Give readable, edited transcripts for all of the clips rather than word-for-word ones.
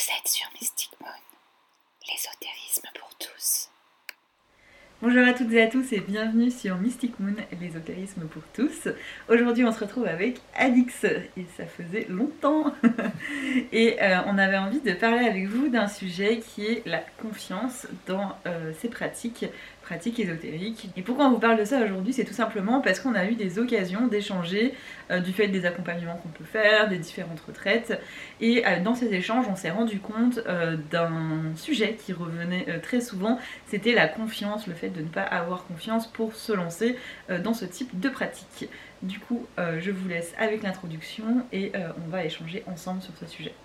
êtes sur Mystic Moon, l'ésotérisme pour tous. Bonjour à toutes et à tous et bienvenue sur Mystic Moon, l'ésotérisme pour tous. Aujourd'hui on se retrouve avec Alix et ça faisait longtemps. Et on avait envie de parler avec vous d'un sujet qui est la confiance dans ces pratiques ésotériques. Et pourquoi on vous parle de ça aujourd'hui, c'est tout simplement parce qu'on a eu des occasions d'échanger du fait des accompagnements qu'on peut faire, des différentes retraites. Et dans ces échanges, on s'est rendu compte d'un sujet qui revenait très souvent, c'était la confiance, le fait de ne pas avoir confiance pour se lancer dans ce type de pratique. Du coup, je vous laisse avec l'introduction et on va échanger ensemble sur ce sujet.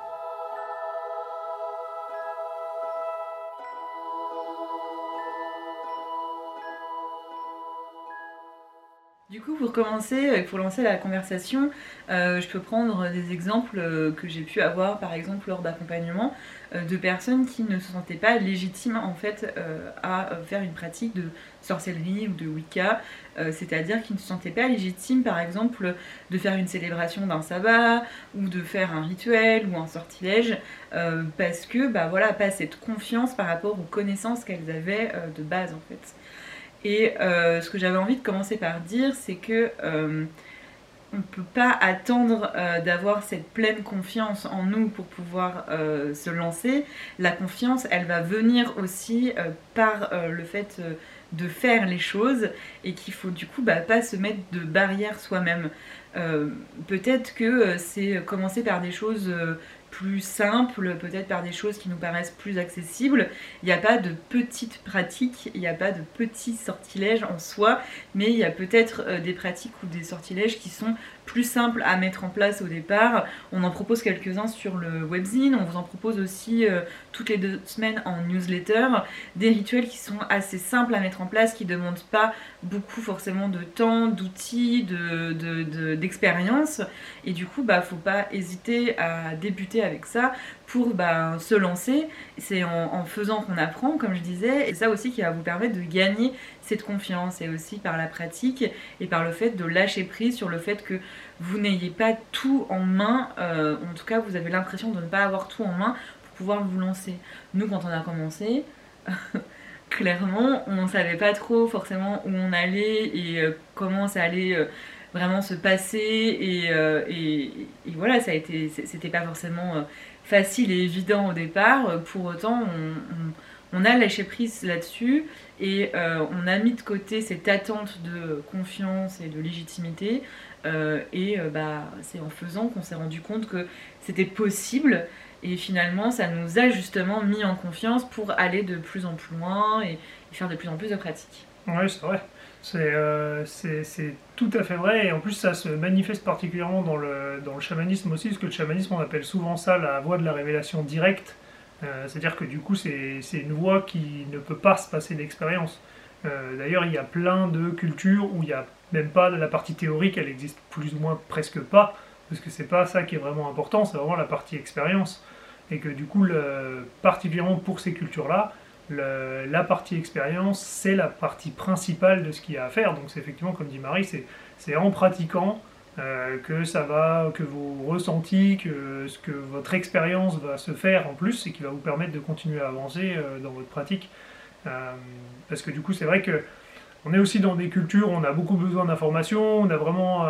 Du coup, pour commencer, pour lancer la conversation, je peux prendre des exemples que j'ai pu avoir, par exemple, lors d'accompagnement, de personnes qui ne se sentaient pas légitimes, en fait, à faire une pratique de sorcellerie ou de Wicca, c'est-à-dire qu'ils ne se sentaient pas légitimes, par exemple, de faire une célébration d'un sabbat, ou de faire un rituel, ou un sortilège, parce que, bah voilà, pas cette confiance par rapport aux connaissances qu'elles avaient de base, en fait. Et ce que j'avais envie de commencer par dire, c'est que on ne peut pas attendre d'avoir cette pleine confiance en nous pour pouvoir se lancer. La confiance, elle va venir aussi par le fait de faire les choses et qu'il faut du coup pas se mettre de barrières soi-même. Peut-être que c'est commencer par des choses plus simples, peut-être par des choses qui nous paraissent plus accessibles. Il n'y a pas de petites pratiques, il n'y a pas de petits sortilèges en soi, mais il y a peut-être des pratiques ou des sortilèges qui sont plus simples à mettre en place au départ. On en propose quelques-uns sur le webzine, on vous en propose aussi toutes les 2 semaines en newsletter, des rituels qui sont assez simples à mettre en place, qui ne demandent pas beaucoup forcément de temps, d'outils, d'expérience. Et du coup, faut pas hésiter à débuter avec ça pour se lancer. C'est en faisant qu'on apprend, comme je disais, et c'est ça aussi qui va vous permettre de gagner cette confiance, et aussi par la pratique et par le fait de lâcher prise sur le fait que vous n'ayez pas tout en main, en tout cas vous avez l'impression de ne pas avoir tout en main pour pouvoir vous lancer. Nous, quand on a commencé, clairement on ne savait pas trop forcément où on allait et comment ça allait vraiment se passer, et voilà, c'était pas forcément facile et évident au départ. Pour autant on a lâché prise là-dessus et on a mis de côté cette attente de confiance et de légitimité, c'est en faisant qu'on s'est rendu compte que c'était possible, et finalement ça nous a justement mis en confiance pour aller de plus en plus loin et faire de plus en plus de pratiques. Oui, c'est vrai. C'est tout à fait vrai, et en plus ça se manifeste particulièrement dans le chamanisme aussi, parce que le chamanisme, on appelle souvent ça la voie de la révélation directe. C'est-à-dire que du coup c'est une voie qui ne peut pas se passer d'expérience. D'ailleurs il y a plein de cultures où il n'y a même pas de la partie théorique, elle existe plus ou moins presque pas, parce que c'est pas ça qui est vraiment important, c'est vraiment la partie expérience. Et que du coup, particulièrement pour ces cultures-là, la partie expérience, c'est la partie principale de ce qu'il y a à faire. Donc c'est effectivement, comme dit Marie, c'est en pratiquant que vos ressentis, que votre expérience va se faire en plus, et qui va vous permettre de continuer à avancer dans votre pratique. Parce que du coup, c'est vrai que on est aussi dans des cultures où on a beaucoup besoin d'informations, on a vraiment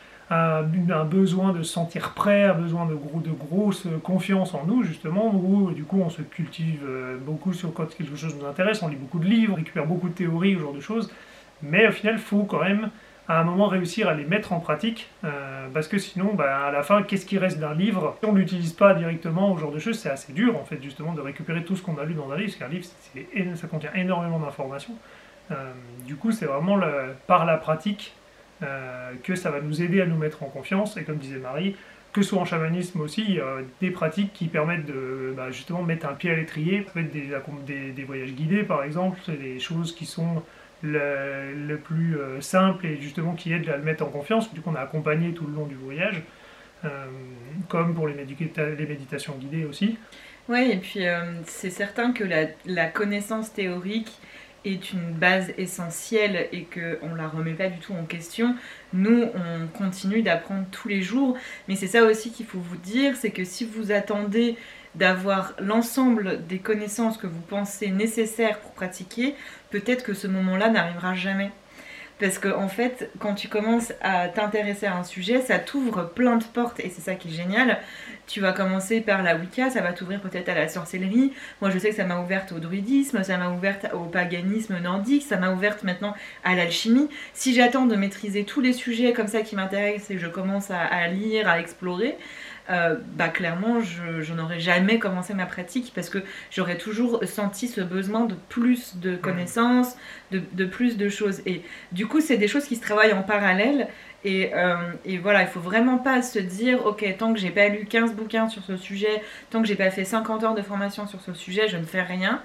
un besoin de se sentir prêt, un besoin de grosse confiance en nous, justement, où du coup on se cultive beaucoup quand quelque chose nous intéresse, on lit beaucoup de livres, on récupère beaucoup de théories, ce genre de choses, mais au final il faut quand même à un moment réussir à les mettre en pratique, parce que sinon à la fin, qu'est-ce qui reste d'un livre? Si on ne l'utilise pas directement, ce genre de choses, c'est assez dur en fait justement de récupérer tout ce qu'on a lu dans un livre, parce qu'un livre ça contient énormément d'informations. Du coup c'est vraiment par la pratique que ça va nous aider à nous mettre en confiance, et comme disait Marie, que ce soit en chamanisme aussi, il y a des pratiques qui permettent de justement mettre un pied à l'étrier. Ça peut être des voyages guidés par exemple, c'est des choses qui sont le plus simple, et justement qui aident à le mettre en confiance, du coup on a accompagné tout le long du voyage, comme pour les méditations guidées aussi. Oui, et puis c'est certain que la connaissance théorique est une base essentielle et qu'on ne la remet pas du tout en question. Nous, on continue d'apprendre tous les jours, mais c'est ça aussi qu'il faut vous dire, c'est que si vous attendez d'avoir l'ensemble des connaissances que vous pensez nécessaires pour pratiquer, peut-être que ce moment-là n'arrivera jamais. Parce que en fait, quand tu commences à t'intéresser à un sujet, ça t'ouvre plein de portes et c'est ça qui est génial. Tu vas commencer par la Wicca, ça va t'ouvrir peut-être à la sorcellerie. Moi je sais que ça m'a ouverte au druidisme, ça m'a ouverte au paganisme nordique, ça m'a ouverte maintenant à l'alchimie. Si j'attends de maîtriser tous les sujets comme ça qui m'intéressent et que je commence à lire, à explorer, clairement je n'aurais jamais commencé ma pratique parce que j'aurais toujours senti ce besoin de plus de connaissances, de plus de choses. Et du coup, c'est des choses qui se travaillent en parallèle. Et voilà, il faut vraiment pas se dire ok, tant que j'ai pas lu 15 bouquins sur ce sujet, tant que j'ai pas fait 50 heures de formation sur ce sujet, je ne fais rien.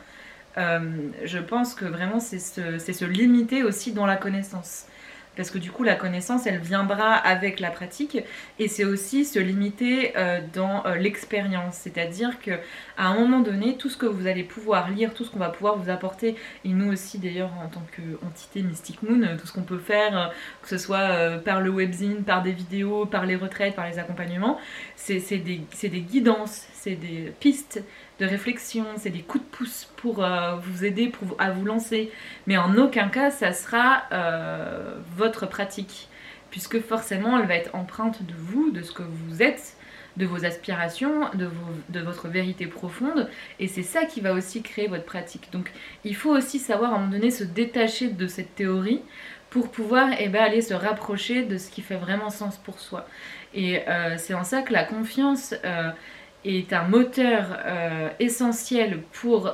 Je pense que vraiment c'est se limiter aussi dans la connaissance. Parce que du coup, la connaissance, elle viendra avec la pratique. Et c'est aussi se limiter dans l'expérience. C'est-à-dire qu'à un moment donné, tout ce que vous allez pouvoir lire, tout ce qu'on va pouvoir vous apporter, et nous aussi d'ailleurs en tant qu'entité Mystic Moon, tout ce qu'on peut faire, que ce soit par le webzine, par des vidéos, par les retraites, par les accompagnements, c'est des guidances, c'est des pistes de réflexion, c'est des coups de pouce pour vous aider à vous lancer. Mais en aucun cas, ça sera votre pratique. Puisque forcément, elle va être empreinte de vous, de ce que vous êtes, de vos aspirations, de votre vérité profonde. Et c'est ça qui va aussi créer votre pratique. Donc il faut aussi savoir à un moment donné se détacher de cette théorie pour pouvoir aller se rapprocher de ce qui fait vraiment sens pour soi. Et c'est en ça que la confiance est un moteur essentiel pour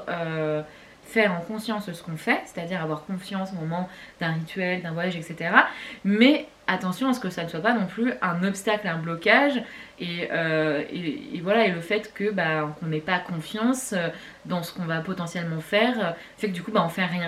faire en conscience ce qu'on fait, c'est-à-dire avoir confiance au moment d'un rituel, d'un voyage, etc. Mais attention à ce que ça ne soit pas non plus un obstacle, un blocage, et voilà, et le fait que qu'on n'ait pas confiance dans ce qu'on va potentiellement faire fait que du coup on fait rien.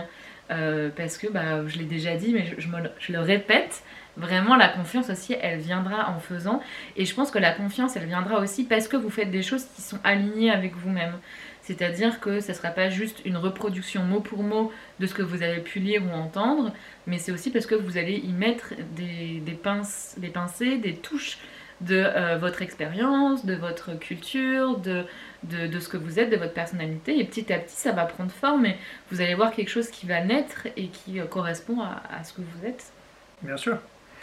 Parce que je l'ai déjà dit, mais je le répète, vraiment la confiance aussi elle viendra en faisant, et je pense que la confiance elle viendra aussi parce que vous faites des choses qui sont alignées avec vous-même, c'est-à-dire que ça ne sera pas juste une reproduction mot pour mot de ce que vous avez pu lire ou entendre, mais c'est aussi parce que vous allez y mettre des pincées, des touches de votre expérience, de votre culture, de ce que vous êtes, de votre personnalité, et petit à petit ça va prendre forme et vous allez voir quelque chose qui va naître et qui correspond à ce que vous êtes. Bien sûr.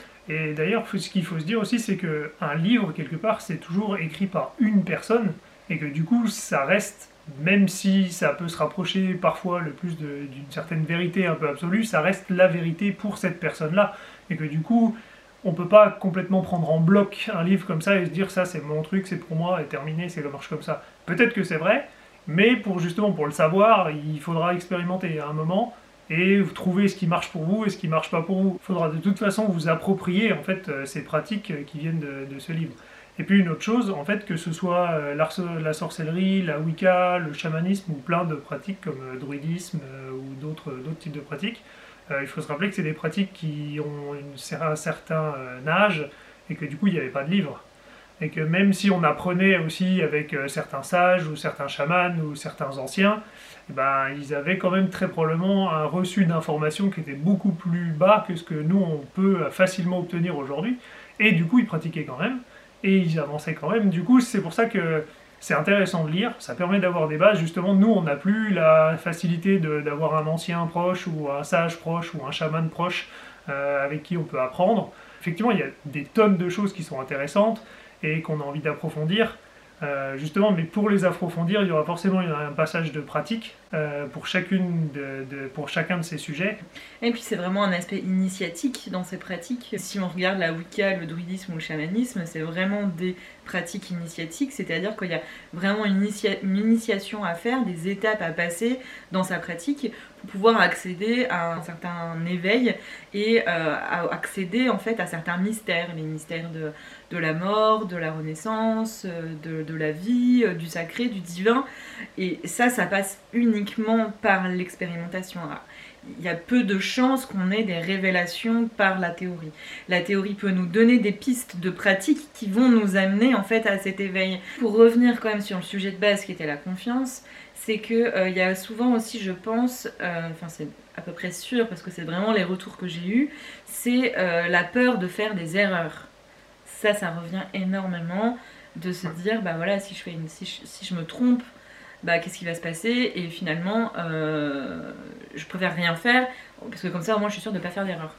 Et d'ailleurs, ce qu'il faut se dire aussi, c'est qu'un livre, quelque part, c'est toujours écrit par une personne, et que du coup, ça reste, même si ça peut se rapprocher parfois le plus d'une certaine vérité un peu absolue, ça reste la vérité pour cette personne-là. Et que du coup, on peut pas complètement prendre en bloc un livre comme ça et se dire ça c'est mon truc, c'est pour moi, et terminé, ça marche comme ça. Peut-être que c'est vrai, mais pour le savoir, il faudra expérimenter à un moment, et trouver ce qui marche pour vous et ce qui marche pas pour vous. Il faudra de toute façon vous approprier en fait ces pratiques qui viennent de ce livre. Et puis une autre chose, en fait, que ce soit la sorcellerie, la Wicca, le chamanisme ou plein de pratiques comme le druidisme ou d'autres types de pratiques, il faut se rappeler que c'est des pratiques qui ont un certain âge et que du coup il n'y avait pas de livre. Et que même si on apprenait aussi avec certains sages ou certains chamans ou certains anciens, ils avaient quand même très probablement un reçu d'informations qui était beaucoup plus bas que ce que nous on peut facilement obtenir aujourd'hui. Et du coup ils pratiquaient quand même, et ils avançaient quand même. Du coup c'est pour ça que c'est intéressant de lire, ça permet d'avoir des bases. Justement, nous on n'a plus la facilité d'avoir un ancien proche ou un sage proche ou un chaman proche avec qui on peut apprendre. Effectivement il y a des tonnes de choses qui sont intéressantes et qu'on a envie d'approfondir, justement, mais pour les approfondir, il y aura forcément un passage de pratique pour chacun de ces sujets. Et puis c'est vraiment un aspect initiatique dans ces pratiques. Si on regarde la Wicca, le druidisme ou le chamanisme, c'est vraiment des pratiques initiatiques, c'est-à-dire qu'il y a vraiment une initiation à faire, des étapes à passer dans sa pratique pour pouvoir accéder à un certain éveil et à accéder en fait à certains mystères, les mystères de la mort, de la renaissance, de la vie, du sacré, du divin, et ça passe uniquement par l'expérimentation. Alors, il y a peu de chances qu'on ait des révélations par la théorie. La théorie peut nous donner des pistes de pratique qui vont nous amener en fait à cet éveil. Pour revenir quand même sur le sujet de base qui était la confiance, c'est que il y a souvent aussi, je pense, c'est à peu près sûr parce que c'est vraiment les retours que j'ai eus, c'est la peur de faire des erreurs. Ça revient énormément. de se dire, bah voilà, si je me trompe, bah qu'est-ce qui va se passer? Et finalement, je préfère rien faire, parce que comme ça, au moins, je suis sûre de ne pas faire d'erreur.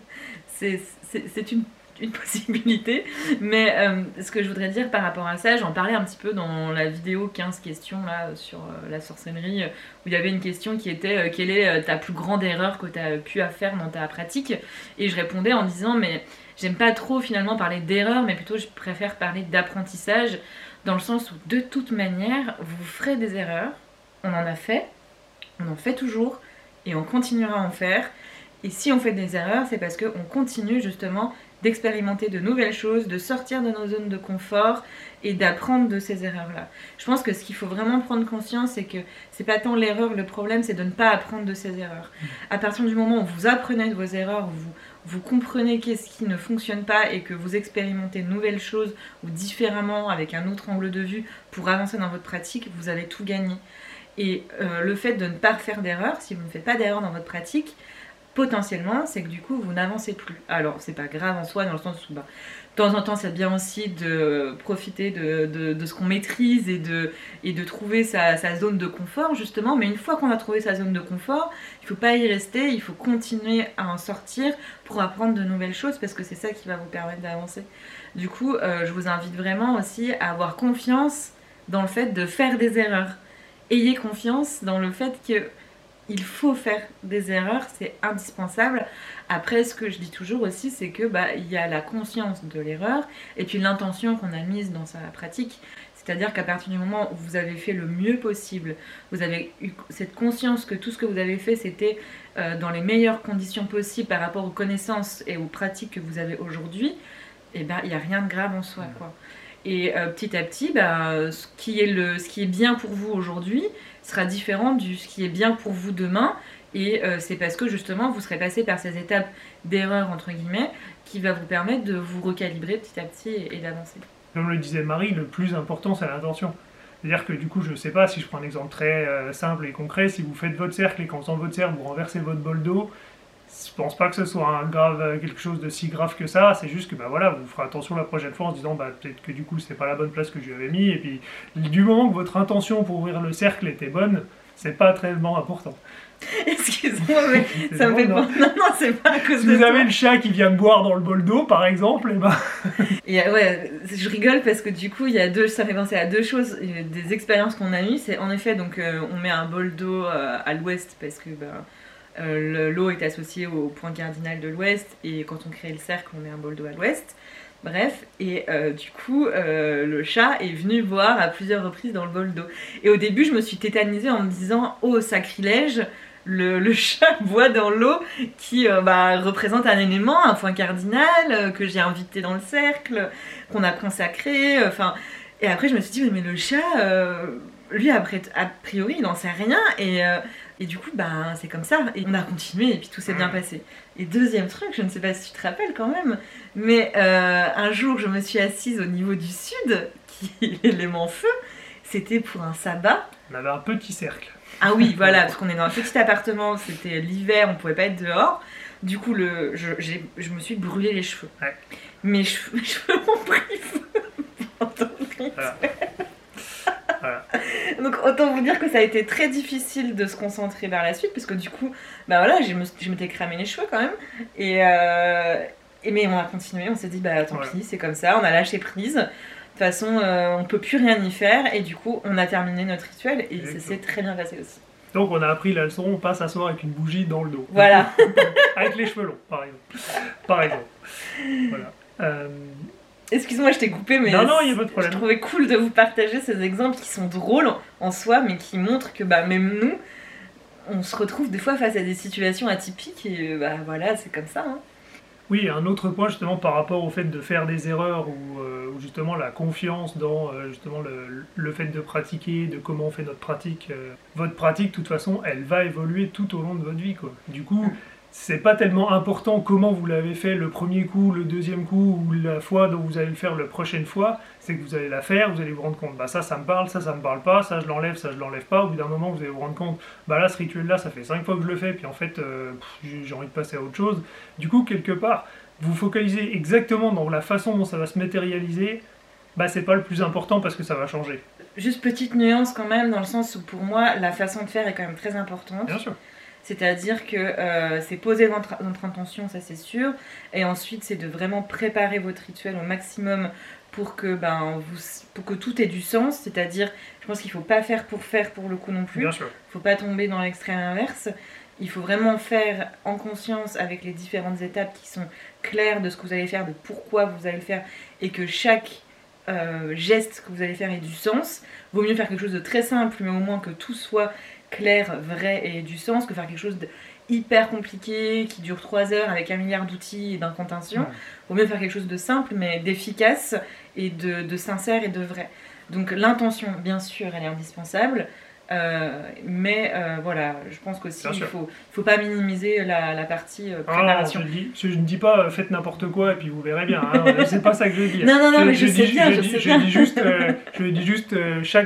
C'est une possibilité, mais ce que je voudrais dire par rapport à ça, j'en parlais un petit peu dans la vidéo 15 questions là, sur la sorcellerie, où il y avait une question qui était quelle est ta plus grande erreur que tu as pu faire dans ta pratique, et je répondais en disant mais j'aime pas trop finalement parler d'erreur, mais plutôt je préfère parler d'apprentissage, dans le sens où de toute manière vous ferez des erreurs, on en a fait, on en fait toujours, et on continuera à en faire. Et si on fait des erreurs, c'est parce qu'on continue justement d'expérimenter de nouvelles choses, de sortir de nos zones de confort et d'apprendre de ces erreurs-là. Je pense que ce qu'il faut vraiment prendre conscience, c'est que c'est pas tant l'erreur, le problème, c'est de ne pas apprendre de ces erreurs. À partir du moment où vous apprenez de vos erreurs, vous comprenez qu'est-ce qui ne fonctionne pas et que vous expérimentez de nouvelles choses ou différemment, avec un autre angle de vue, pour avancer dans votre pratique, vous avez tout gagné. Et le fait de ne pas faire d'erreur, si vous ne faites pas d'erreur dans votre pratique, potentiellement, c'est que du coup, vous n'avancez plus. Alors, c'est pas grave en soi, dans le sens où, de temps en temps, c'est bien aussi de profiter de ce qu'on maîtrise et de trouver sa zone de confort, justement. Mais une fois qu'on a trouvé sa zone de confort, il faut pas y rester, il faut continuer à en sortir pour apprendre de nouvelles choses, parce que c'est ça qui va vous permettre d'avancer. Du coup, je vous invite vraiment aussi à avoir confiance dans le fait de faire des erreurs. Ayez confiance dans le fait que il faut faire des erreurs, c'est indispensable. Après, ce que je dis toujours aussi, c'est que il y a la conscience de l'erreur et puis l'intention qu'on a mise dans sa pratique. C'est-à-dire qu'à partir du moment où vous avez fait le mieux possible, vous avez eu cette conscience que tout ce que vous avez fait, c'était dans les meilleures conditions possibles par rapport aux connaissances et aux pratiques que vous avez aujourd'hui, et il n'y a rien de grave en soi, quoi. Et petit à petit, ce qui est bien pour vous aujourd'hui sera différent de ce qui est bien pour vous demain. Et c'est parce que justement, vous serez passé par ces étapes d'erreur, entre guillemets, qui va vous permettre de vous recalibrer petit à petit et d'avancer. Comme le disait Marie, le plus important, c'est l'intention. C'est-à-dire que du coup, je sais pas, si je prends un exemple très simple et concret, si vous faites votre cercle et qu'en faisant votre cercle, vous renversez votre bol d'eau, je pense pas que ce soit quelque chose de si grave que ça, c'est juste que vous ferez attention la prochaine fois en se disant peut-être que du coup c'est pas la bonne place que je lui avais mis, et puis du moment que votre intention pour ouvrir le cercle était bonne, c'est pas très important. Excuse-moi, mais ça me fait pas. Non, c'est pas à cause si de vous avez le chat qui vient de boire dans le bol d'eau, par exemple, et ouais, je rigole parce que du coup, ça fait penser à deux choses, des expériences qu'on a eues. C'est en effet, donc on met un bol d'eau à l'ouest parce que l'eau est associée au point cardinal de l'ouest, et quand on crée le cercle, on met un bol d'eau à l'ouest. Bref, et du coup, le chat est venu boire à plusieurs reprises dans le bol d'eau. Et au début, je me suis tétanisée en me disant « Oh, sacrilège !» Le chat boit dans l'eau qui représente un élément, un point cardinal que j'ai invité dans le cercle, qu'on a consacré. Et après, je me suis dit mais le chat, lui, a priori, il n'en sait rien. Et du coup, c'est comme ça. Et on a continué et puis tout s'est bien passé. Et deuxième truc, je ne sais pas si tu te rappelles quand même, mais un jour, je me suis assise au niveau du sud, qui est l'élément feu. C'était pour un sabbat. On avait un petit cercle. Ah oui, voilà, parce qu'on est dans un petit appartement, c'était l'hiver, on pouvait pas être dehors. Du coup, je me suis brûlé les cheveux. Ouais. Mes cheveux ont pris feu pendant Voilà. Donc autant vous dire que ça a été très difficile de se concentrer vers la suite, parce que du coup, je m'étais cramé les cheveux quand même. Mais on a continué, on s'est dit tant pis, c'est comme ça, on a lâché prise. De toute façon, on peut plus rien y faire, et du coup, on a terminé notre rituel, et ça s'est très bien passé aussi. Donc on a appris la leçon, on passe s'asseoir avec une bougie dans le dos. Voilà. Avec les cheveux longs, par exemple. Voilà. Excuse-moi, je t'ai coupé, mais non, il n'y a pas de problème. Je trouvais cool de vous partager ces exemples qui sont drôles en soi, mais qui montrent que même nous, on se retrouve des fois face à des situations atypiques, et voilà, c'est comme ça. Hein. Oui, un autre point justement par rapport au fait de faire des erreurs, ou justement la confiance dans justement le fait de pratiquer, de comment on fait notre pratique. Votre pratique, de toute façon, elle va évoluer tout au long de votre vie, quoi. Du coup, c'est pas tellement important comment vous l'avez fait le premier coup, le deuxième coup, ou la fois dont vous allez le faire la prochaine fois, c'est que vous allez la faire, vous allez vous rendre compte, ça me parle, ça me parle pas, ça je l'enlève pas, au bout d'un moment vous allez vous rendre compte, là ce rituel là ça fait 5 fois que je le fais, puis en fait j'ai envie de passer à autre chose. Du coup quelque part, vous focalisez exactement dans la façon dont ça va se matérialiser, bah c'est pas le plus important parce que ça va changer. Juste petite nuance quand même, dans le sens où pour moi, la façon de faire est quand même très importante. Bien sûr. C'est-à-dire que c'est poser votre intention, ça c'est sûr, et ensuite c'est de vraiment préparer votre rituel au maximum pour que, pour que tout ait du sens, c'est-à-dire, je pense qu'il ne faut pas faire pour le coup non plus, Bien sûr. il ne faut pas tomber dans l'extrême inverse, il faut vraiment faire en conscience avec les différentes étapes qui sont claires de ce que vous allez faire, de pourquoi vous allez le faire, et que chaque geste que vous allez faire ait du sens. Vaut mieux faire quelque chose de très simple, mais au moins que tout soit clair, vrai et du sens, que faire quelque chose de hyper compliqué qui dure 3 heures avec 1 milliard d'outils et d'incantations. Ouais. Vaut mieux faire quelque chose de simple mais d'efficace et de sincère et de vrai. Donc l'intention, bien sûr, elle est indispensable. Mais voilà, je pense qu'aussi il faut pas minimiser la partie préparation. Je ne dis pas faites n'importe quoi et puis vous verrez bien, hein, c'est pas ça que je veux dire. Non, mais je sais bien. Je dis juste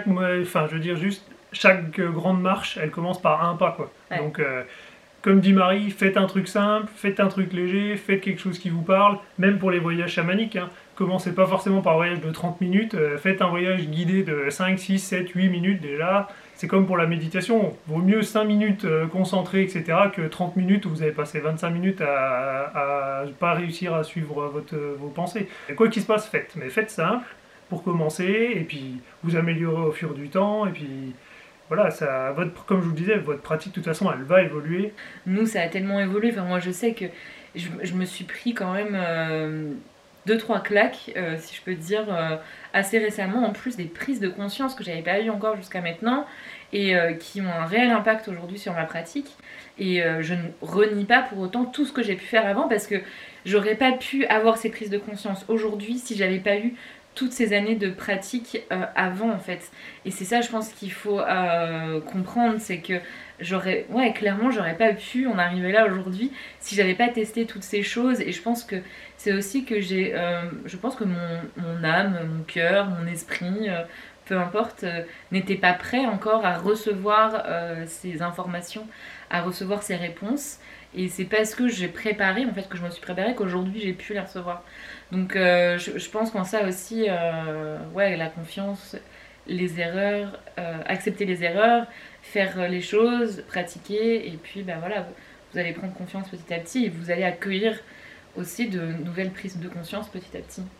chaque grande marche, elle commence par un pas, quoi. Ouais. Donc, comme dit Marie, faites un truc simple, faites un truc léger, faites quelque chose qui vous parle, même pour les voyages chamaniques, hein. Commencez pas forcément par un voyage de 30 minutes, faites un voyage guidé de 5, 6, 7, 8 minutes déjà. C'est comme pour la méditation, vaut mieux 5 minutes concentrées, etc., que 30 minutes où vous avez passé 25 minutes à pas réussir à suivre vos pensées. Et quoi qu'il se passe, faites. Mais faites simple pour commencer, et puis vous améliorez au fur du temps, et puis voilà, comme je vous le disais, votre pratique, de toute façon, elle va évoluer. Nous, ça a tellement évolué. Enfin, moi, je sais que je me suis pris quand même 2-3 claques, si je peux dire, assez récemment, en plus des prises de conscience que j'avais pas eues encore jusqu'à maintenant, et qui ont un réel impact aujourd'hui sur ma pratique. Et je ne renie pas pour autant tout ce que j'ai pu faire avant, parce que j'aurais pas pu avoir ces prises de conscience aujourd'hui si j'avais pas eu toutes ces années de pratique avant, en fait. Et c'est ça, je pense, qu'il faut comprendre, c'est que clairement, j'aurais pas pu en arriver là aujourd'hui si j'avais pas testé toutes ces choses. Et je pense que c'est aussi que je pense que mon âme, mon cœur, mon esprit, peu importe, n'était pas prêt encore à recevoir ces informations, à recevoir ces réponses. Et c'est parce que j'ai préparé, en fait, que je me suis préparée, qu'aujourd'hui j'ai pu les recevoir. Donc je pense qu'en ça aussi, la confiance, les erreurs, accepter les erreurs, faire les choses, pratiquer, et puis vous allez prendre confiance petit à petit, et vous allez accueillir aussi de nouvelles prises de conscience petit à petit.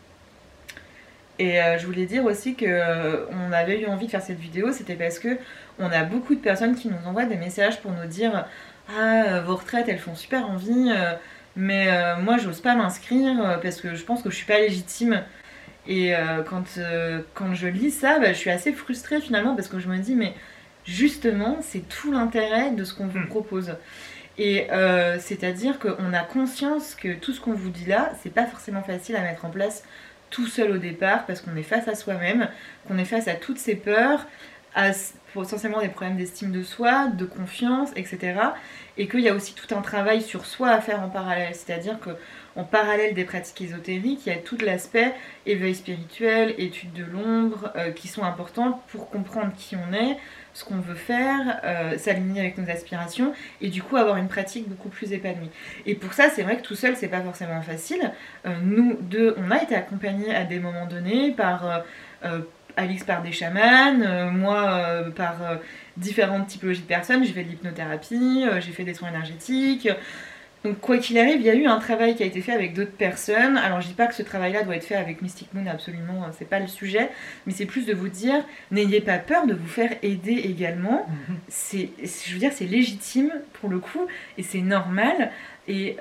Et je voulais dire aussi qu'on avait eu envie de faire cette vidéo, c'était parce que on a beaucoup de personnes qui nous envoient des messages pour nous dire « Ah, vos retraites, elles font super envie, mais moi, j'ose pas m'inscrire parce que je pense que je suis pas légitime. » Et quand je lis ça, je suis assez frustrée finalement, parce que je me dis « Mais justement, c'est tout l'intérêt de ce qu'on vous propose. » Et c'est-à-dire qu'on a conscience que tout ce qu'on vous dit là, c'est pas forcément facile à mettre en place tout seul au départ, parce qu'on est face à soi-même, qu'on est face à toutes ces peurs, à potentiellement des problèmes d'estime de soi, de confiance, etc. Et qu'il y a aussi tout un travail sur soi à faire en parallèle. C'est-à-dire qu'en parallèle des pratiques ésotériques, il y a tout l'aspect éveil spirituel, étude de l'ombre, qui sont importantes pour comprendre qui on est, ce qu'on veut faire, s'aligner avec nos aspirations, et du coup avoir une pratique beaucoup plus épanouie. Et pour ça, c'est vrai que tout seul, c'est pas forcément facile. Nous deux, on a été accompagnés à des moments donnés par Alix par des chamans, moi par différentes typologies de personnes. J'ai fait de l'hypnothérapie, j'ai fait des soins énergétiques. Donc quoi qu'il arrive, il y a eu un travail qui a été fait avec d'autres personnes. Alors je dis pas que ce travail-là doit être fait avec Mystic Moon, absolument, c'est pas le sujet, mais c'est plus de vous dire, n'ayez pas peur de vous faire aider également. Je veux dire, c'est légitime pour le coup, et c'est normal. Et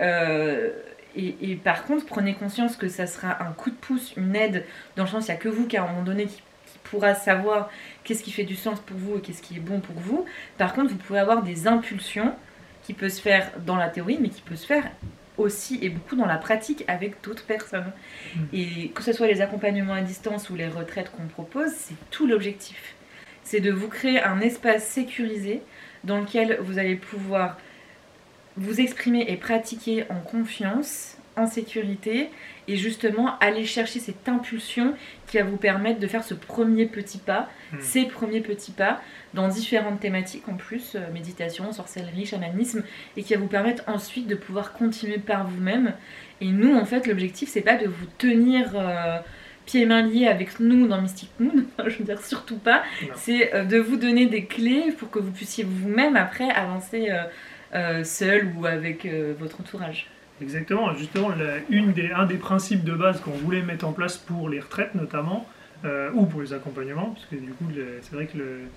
par contre, prenez conscience que ça sera un coup de pouce, une aide, dans le sens, il n'y a que vous qui à un moment donné qui pourra savoir qu'est-ce qui fait du sens pour vous et qu'est-ce qui est bon pour vous. Par contre, vous pouvez avoir des impulsions qui peut se faire dans la théorie, mais qui peut se faire aussi et beaucoup dans la pratique avec d'autres personnes. Et que ce soit les accompagnements à distance ou les retraites qu'on propose, c'est tout l'objectif. C'est de vous créer un espace sécurisé dans lequel vous allez pouvoir vous exprimer et pratiquer en confiance, en sécurité, et justement aller chercher cette impulsion qui va vous permettre de faire ce premier petit pas, ces premiers petits pas, dans différentes thématiques en plus, méditation, sorcellerie, chamanisme, et qui va vous permettre ensuite de pouvoir continuer par vous-même. Et nous, en fait, l'objectif, c'est pas de vous tenir pieds et mains liés avec nous dans Mystic Moon, je veux dire surtout pas, Non. c'est de vous donner des clés pour que vous puissiez vous-même après avancer seul ou avec votre entourage. Exactement, justement, un des principes de base qu'on voulait mettre en place pour les retraites notamment, ou pour les accompagnements, parce que du coup, c'est vrai que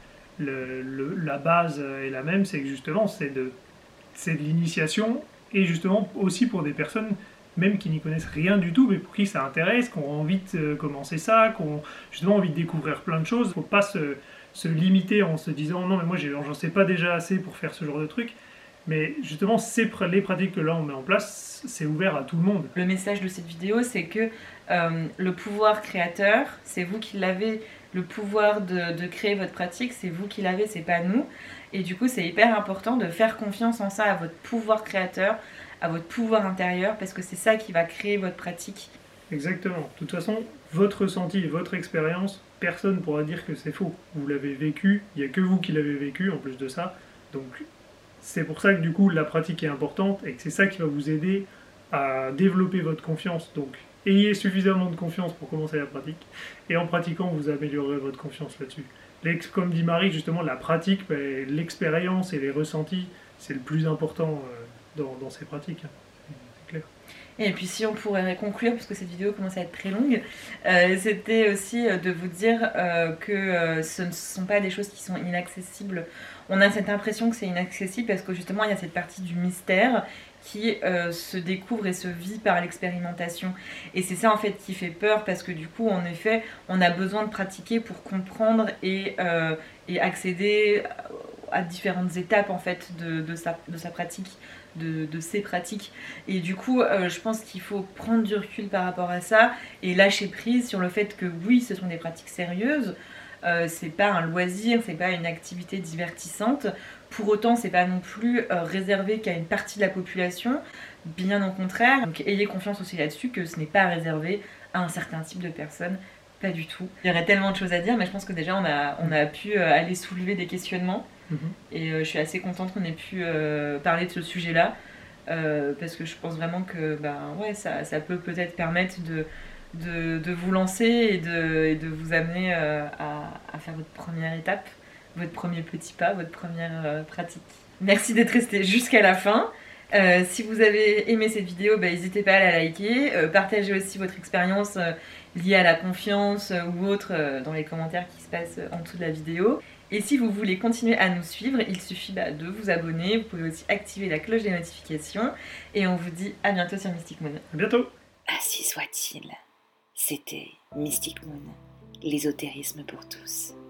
la base est la même, c'est que justement, c'est de l'initiation, et justement aussi pour des personnes même qui n'y connaissent rien du tout, mais pour qui ça intéresse, qui ont envie de commencer ça, qui ont justement envie de découvrir plein de choses. Il ne faut pas se limiter en se disant non mais moi j'en sais pas déjà assez pour faire ce genre de truc. Mais justement, les pratiques que là on met en place, c'est ouvert à tout le monde. Le message de cette vidéo, c'est que le pouvoir créateur, c'est vous qui l'avez. Le pouvoir de créer votre pratique, c'est vous qui l'avez, c'est pas nous. Et du coup, c'est hyper important de faire confiance en ça, à votre pouvoir créateur, à votre pouvoir intérieur, parce que c'est ça qui va créer votre pratique. Exactement. De toute façon, votre ressenti et votre expérience, personne ne pourra dire que c'est faux. Vous l'avez vécu, il n'y a que vous qui l'avez vécu en plus de ça. Donc c'est pour ça que du coup la pratique est importante et que c'est ça qui va vous aider à développer votre confiance. Donc ayez suffisamment de confiance pour commencer la pratique et en pratiquant vous améliorerez votre confiance là-dessus. Comme dit Marie, justement la pratique, l'expérience et les ressentis, c'est le plus important dans ces pratiques. C'est clair. Et puis si on pourrait conclure, parce que cette vidéo commence à être très longue, c'était aussi de vous dire que ce ne sont pas des choses qui sont inaccessibles. On a cette impression que c'est inaccessible parce que justement il y a cette partie du mystère qui se découvre et se vit par l'expérimentation. Et c'est ça en fait qui fait peur parce que du coup en effet on a besoin de pratiquer pour comprendre et accéder à différentes étapes en fait de sa pratique. De ses pratiques et du coup je pense qu'il faut prendre du recul par rapport à ça et lâcher prise sur le fait que oui ce sont des pratiques sérieuses, c'est pas un loisir, c'est pas une activité divertissante, pour autant c'est pas non plus réservé qu'à une partie de la population, bien au contraire, donc ayez confiance aussi là-dessus que ce n'est pas réservé à un certain type de personnes. Pas du tout. Il y aurait tellement de choses à dire, mais je pense que déjà on a pu aller soulever des questionnements. Et je suis assez contente qu'on ait pu parler de ce sujet-là, parce que je pense vraiment que ça peut peut-être permettre de vous lancer et de vous amener à faire votre première étape, votre premier petit pas, votre première pratique. Merci d'être resté jusqu'à la fin. Si vous avez aimé cette vidéo, n'hésitez pas à la liker. Partagez aussi votre expérience liée à la confiance ou autre dans les commentaires qui se passent en dessous de la vidéo. Et si vous voulez continuer à nous suivre, il suffit de vous abonner. Vous pouvez aussi activer la cloche des notifications. Et on vous dit à bientôt sur Mystic Moon. À bientôt. Ainsi soit-il. C'était Mystic Moon, l'ésotérisme pour tous.